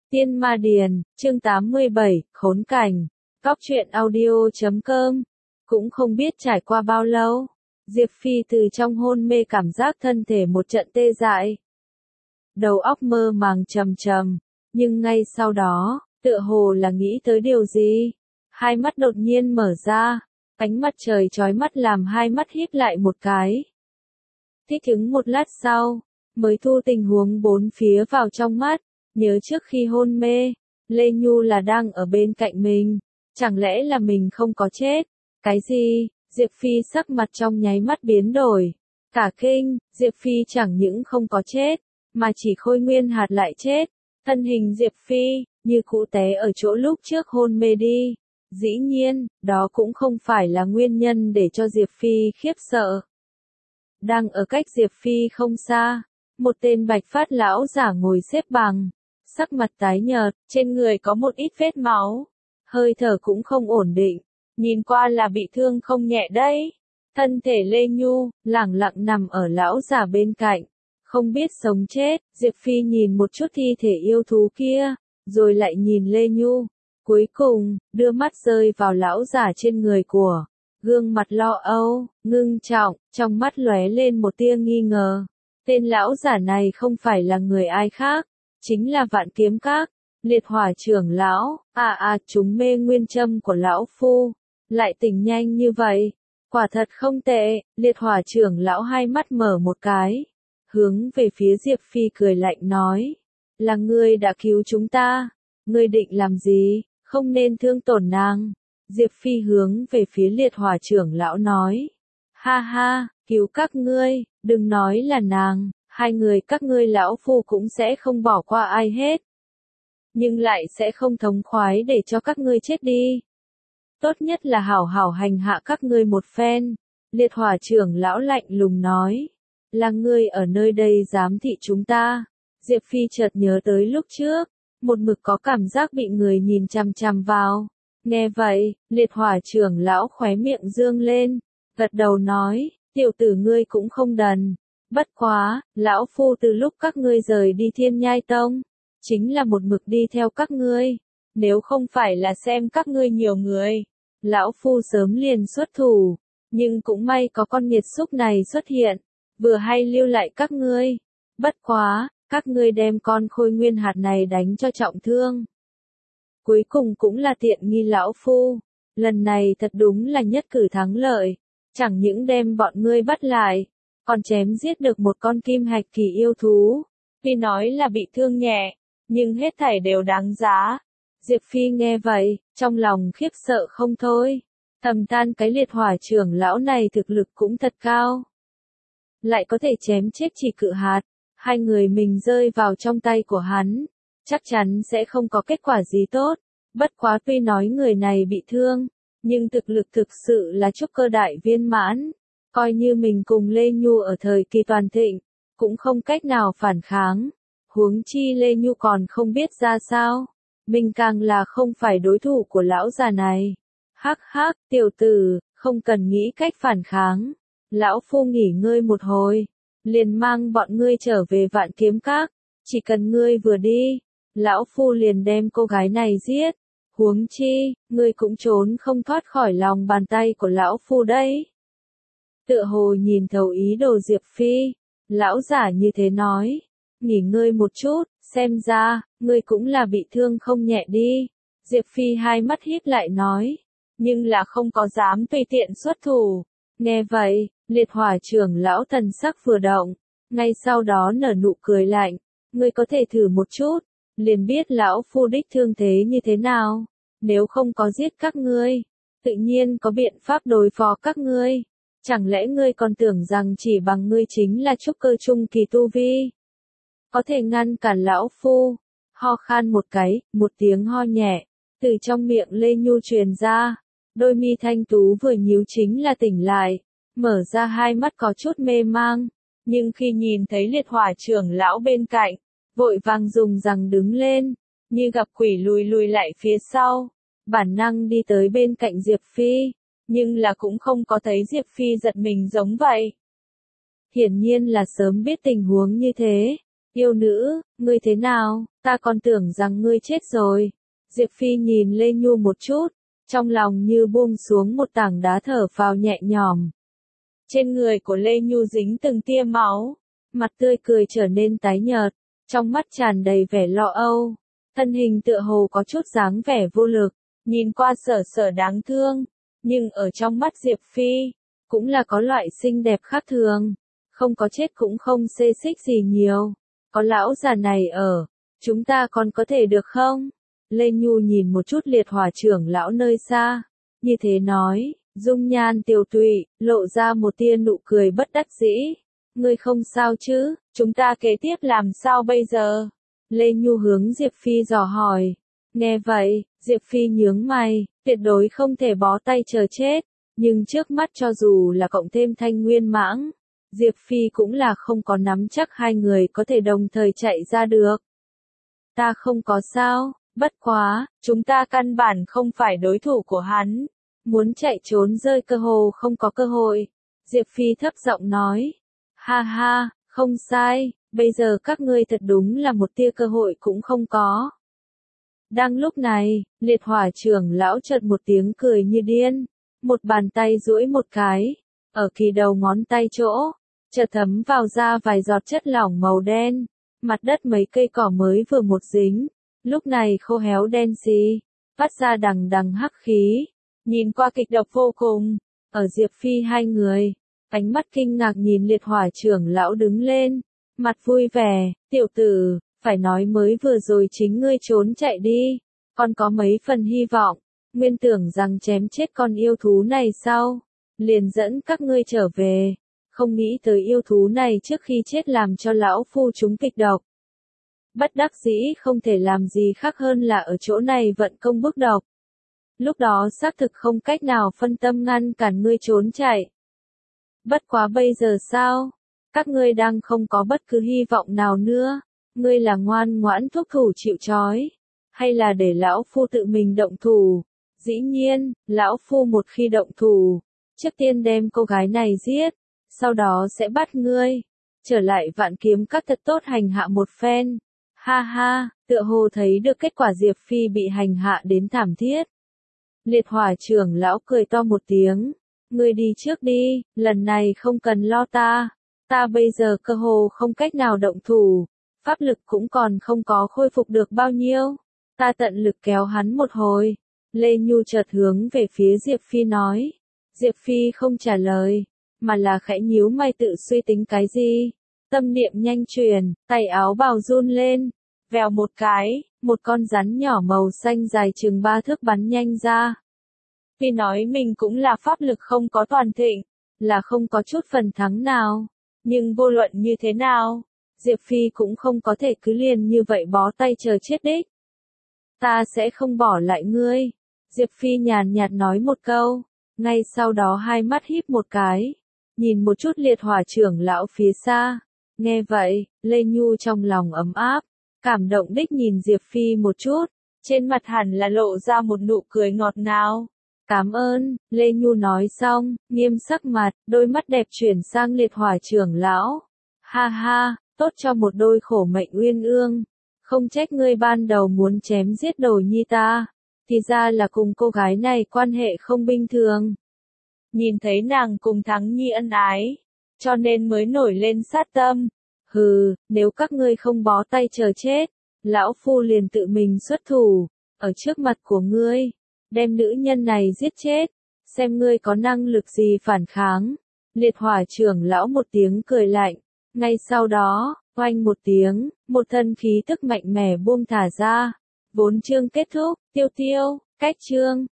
Tiên Ma Điền, chương 87, khốn cảnh. Cóc truyện audio.com. Cũng không biết trải qua bao lâu, Diệp Phi từ trong hôn mê cảm giác thân thể một trận tê dại. Đầu óc mơ màng trầm trầm, nhưng ngay sau đó, tựa hồ là nghĩ tới điều gì. Hai mắt đột nhiên mở ra, ánh mặt trời chói mắt làm hai mắt híp lại một cái. Thích ứng một lát sau, mới thu tình huống bốn phía vào trong mắt. Nhớ trước khi hôn mê, Lê Nhu là đang ở bên cạnh mình, chẳng lẽ là mình không có chết? Cái gì? Diệp Phi sắc mặt trong nháy mắt biến đổi. Cả kinh, Diệp Phi chẳng những không có chết, mà chỉ Khôi Nguyên Hạt lại chết. Thân hình Diệp Phi, như cũ té ở chỗ lúc trước hôn mê đi. Dĩ nhiên, đó cũng không phải là nguyên nhân để cho Diệp Phi khiếp sợ. Đang ở cách Diệp Phi không xa, một tên bạch phát lão giả ngồi xếp bằng. Sắc mặt tái nhợt, trên người có một ít vết máu, hơi thở cũng không ổn định, nhìn qua là bị thương không nhẹ đấy. Thân thể Lê Nhu, lẳng lặng nằm ở lão giả bên cạnh, không biết sống chết. Diệp Phi nhìn một chút thi thể yêu thú kia, rồi lại nhìn Lê Nhu, cuối cùng, đưa mắt rơi vào lão giả trên người của, gương mặt lo âu, ngưng trọng, trong mắt lóe lên một tia nghi ngờ. Tên lão giả này không phải là người ai khác, chính là Vạn Kiếm Các, Liệt Hỏa trưởng lão. Chúng mê nguyên châm của lão phu, lại tỉnh nhanh như vậy, quả thật không tệ. Liệt Hỏa trưởng lão hai mắt mở một cái, hướng về phía Diệp Phi cười lạnh nói, là ngươi đã cứu chúng ta, ngươi định làm gì, không nên thương tổn nàng. Diệp Phi hướng về phía Liệt Hỏa trưởng lão nói, ha ha, cứu các ngươi, đừng nói là nàng. Hai người các ngươi lão phu cũng sẽ không bỏ qua ai hết. Nhưng lại sẽ không thống khoái để cho các ngươi chết đi. Tốt nhất là hảo hảo hành hạ các ngươi một phen. Liệt Hỏa trưởng lão lạnh lùng nói. Là ngươi ở nơi đây giám thị chúng ta. Diệp Phi chợt nhớ tới lúc trước, một mực có cảm giác bị người nhìn chằm chằm vào. Nghe vậy, Liệt Hỏa trưởng lão khóe miệng dương lên, gật đầu nói, tiểu tử ngươi cũng không đần. Bất quá, lão phu từ lúc các ngươi rời đi Thiên Nhai Tông, chính là một mực đi theo các ngươi. Nếu không phải là xem các ngươi nhiều người, lão phu sớm liền xuất thủ. Nhưng cũng may có con nghiệt xúc này xuất hiện, vừa hay lưu lại các ngươi. Bất quá, các ngươi đem con Khôi Nguyên Hạt này đánh cho trọng thương. Cuối cùng cũng là tiện nghi lão phu. Lần này thật đúng là nhất cử thắng lợi, chẳng những đem bọn ngươi bắt lại, còn chém giết được một con kim hạch kỳ yêu thú. Tuy nói là bị thương nhẹ, nhưng hết thảy đều đáng giá. Diệp Phi nghe vậy, trong lòng khiếp sợ không thôi. Thầm than cái Liệt Hỏa trưởng lão này thực lực cũng thật cao. Lại có thể chém chết chỉ Cự Hạt. Hai người mình rơi vào trong tay của hắn, chắc chắn sẽ không có kết quả gì tốt. Bất quá tuy nói người này bị thương, nhưng thực lực thực sự là trúc cơ đại viên mãn. Coi như mình cùng Lê Nhu ở thời kỳ toàn thịnh, cũng không cách nào phản kháng. Huống chi Lê Nhu còn không biết ra sao, mình càng là không phải đối thủ của lão già này. Hắc hắc, tiểu tử, không cần nghĩ cách phản kháng. Lão phu nghỉ ngơi một hồi, liền mang bọn ngươi trở về Vạn Kiếm Các. Chỉ cần ngươi vừa đi, lão phu liền đem cô gái này giết. Huống chi, ngươi cũng trốn không thoát khỏi lòng bàn tay của lão phu đấy. Tựa hồ nhìn thấu ý đồ Diệp Phi, lão giả như thế nói, nghỉ ngơi một chút, xem ra, ngươi cũng là bị thương không nhẹ đi. Diệp Phi hai mắt híp lại nói, nhưng là không có dám tùy tiện xuất thủ. Nghe vậy, Liệt Hỏa trưởng lão thần sắc vừa động, ngay sau đó nở nụ cười lạnh, ngươi có thể thử một chút, liền biết lão phu đích thương thế như thế nào. Nếu không có giết các ngươi, tự nhiên có biện pháp đối phó các ngươi. Chẳng lẽ ngươi còn tưởng rằng chỉ bằng ngươi chính là trúc cơ trung kỳ tu vi, có thể ngăn cản lão phu? Ho khan một cái, một tiếng ho nhẹ, từ trong miệng Lê Nhu truyền ra, đôi mi thanh tú vừa nhíu chính là tỉnh lại, mở ra hai mắt có chút mê mang, nhưng khi nhìn thấy Liệt Hỏa trưởng lão bên cạnh, vội vàng dùng rằng đứng lên, như gặp quỷ lùi lại phía sau, bản năng đi tới bên cạnh Diệp Phi. Nhưng là cũng không có thấy Diệp Phi giật mình giống vậy. Hiển nhiên là sớm biết tình huống như thế, Yêu nữ, ngươi thế nào, ta còn tưởng rằng ngươi chết rồi. Diệp Phi nhìn Lê Nhu một chút, trong lòng như buông xuống một tảng đá, thở phào nhẹ nhõm. Trên người của Lê Nhu dính từng tia máu, mặt tươi cười trở nên tái nhợt, trong mắt tràn đầy vẻ lo âu, thân hình tựa hồ có chút dáng vẻ vô lực, nhìn qua sở sở đáng thương, nhưng ở trong mắt Diệp Phi, cũng là có loại xinh đẹp khác thường, không có chết cũng không xê xích gì nhiều, có lão già này ở, chúng ta còn có thể được không? Lê Nhu nhìn một chút Liệt Hỏa trưởng lão nơi xa, như thế nói, dung nhan tiều tụy, lộ ra một tia nụ cười bất đắc dĩ. Ngươi không sao chứ, chúng ta kế tiếp làm sao bây giờ? Lê Nhu hướng Diệp Phi dò hỏi. Nghe vậy, Diệp Phi nhướng mày, tuyệt đối không thể bó tay chờ chết, nhưng trước mắt cho dù là cộng thêm Thanh Nguyên Mãng, Diệp Phi cũng là không có nắm chắc hai người có thể đồng thời chạy ra được. Ta không có sao, bất quá, chúng ta căn bản không phải đối thủ của hắn, muốn chạy trốn rơi cơ hồ không có cơ hội. Diệp Phi thấp giọng nói, ha ha, không sai, bây giờ các ngươi thật đúng là một tia cơ hội cũng không có. Đang lúc này, Liệt Hỏa trưởng lão chợt một tiếng cười như điên, một bàn tay duỗi một cái, ở kỳ đầu ngón tay chỗ, chợt thấm vào ra vài giọt chất lỏng màu đen, mặt đất mấy cây cỏ mới vừa một dính, lúc này khô héo đen xì, phát ra đằng đằng hắc khí, nhìn qua kịch độc vô cùng, ở Diệp Phi hai người, ánh mắt kinh ngạc nhìn Liệt Hỏa trưởng lão đứng lên, mặt vui vẻ, tiểu tử, phải nói mới vừa rồi chính ngươi trốn chạy đi, còn có mấy phần hy vọng, nguyên tưởng rằng chém chết con yêu thú này sau, liền dẫn các ngươi trở về, không nghĩ tới yêu thú này trước khi chết làm cho lão phu chúng kịch độc. Bất đắc dĩ không thể làm gì khác hơn là ở chỗ này vận công bức độc. Lúc đó xác thực không cách nào phân tâm ngăn cản ngươi trốn chạy. Bất quá bây giờ sao? Các ngươi đang không có bất cứ hy vọng nào nữa. Ngươi là ngoan ngoãn thúc thủ chịu trói, hay là để lão phu tự mình động thủ? Dĩ nhiên, lão phu một khi động thủ, trước tiên đem cô gái này giết, sau đó sẽ bắt ngươi, trở lại Vạn Kiếm Các thật tốt hành hạ một phen. Ha ha, tựa hồ thấy được kết quả Diệp Phi bị hành hạ đến thảm thiết. Liệt Hỏa trưởng lão cười to một tiếng, ngươi đi trước đi, lần này không cần lo ta bây giờ cơ hồ không cách nào động thủ, pháp lực cũng còn không có khôi phục được bao nhiêu, ta tận lực kéo hắn một hồi. Lê Nhu chợt hướng về phía Diệp Phi nói. Diệp Phi không trả lời, mà là khẽ nhíu mày tự suy tính cái gì. Tâm niệm nhanh truyền, tay áo bào run lên, vèo một cái, một con rắn nhỏ màu xanh dài chừng 3 thước bắn nhanh ra. Phi nói mình cũng là pháp lực không có toàn thịnh, là không có chút phần thắng nào, nhưng vô luận như thế nào, Diệp Phi cũng không có thể cứ liền như vậy bó tay chờ chết đích. Ta sẽ không bỏ lại ngươi. Diệp Phi nhàn nhạt nói một câu, ngay sau đó hai mắt híp một cái, nhìn một chút Liệt Hỏa trưởng lão phía xa. Nghe vậy, Lê Nhu trong lòng ấm áp, cảm động đích nhìn Diệp Phi một chút, trên mặt hẳn là lộ ra một nụ cười ngọt ngào. Cảm ơn, Lê Nhu nói xong, nghiêm sắc mặt, đôi mắt đẹp chuyển sang Liệt Hỏa trưởng lão. Ha ha, tốt cho một đôi khổ mệnh uyên ương. Không trách ngươi ban đầu muốn chém giết Đồ Nhi ta, thì ra là cùng cô gái này quan hệ không bình thường. Nhìn thấy nàng cùng Thắng Nhi ân ái, cho nên mới nổi lên sát tâm. Hừ, nếu các ngươi không bó tay chờ chết, lão phu liền tự mình xuất thủ, ở trước mặt của ngươi, đem nữ nhân này giết chết, xem ngươi có năng lực gì phản kháng. Liệt Hỏa trưởng lão một tiếng cười lạnh, ngay sau đó, oanh một tiếng, một thân khí tức mạnh mẽ buông thả ra. 4 chương kết thúc, tiêu, cách chương.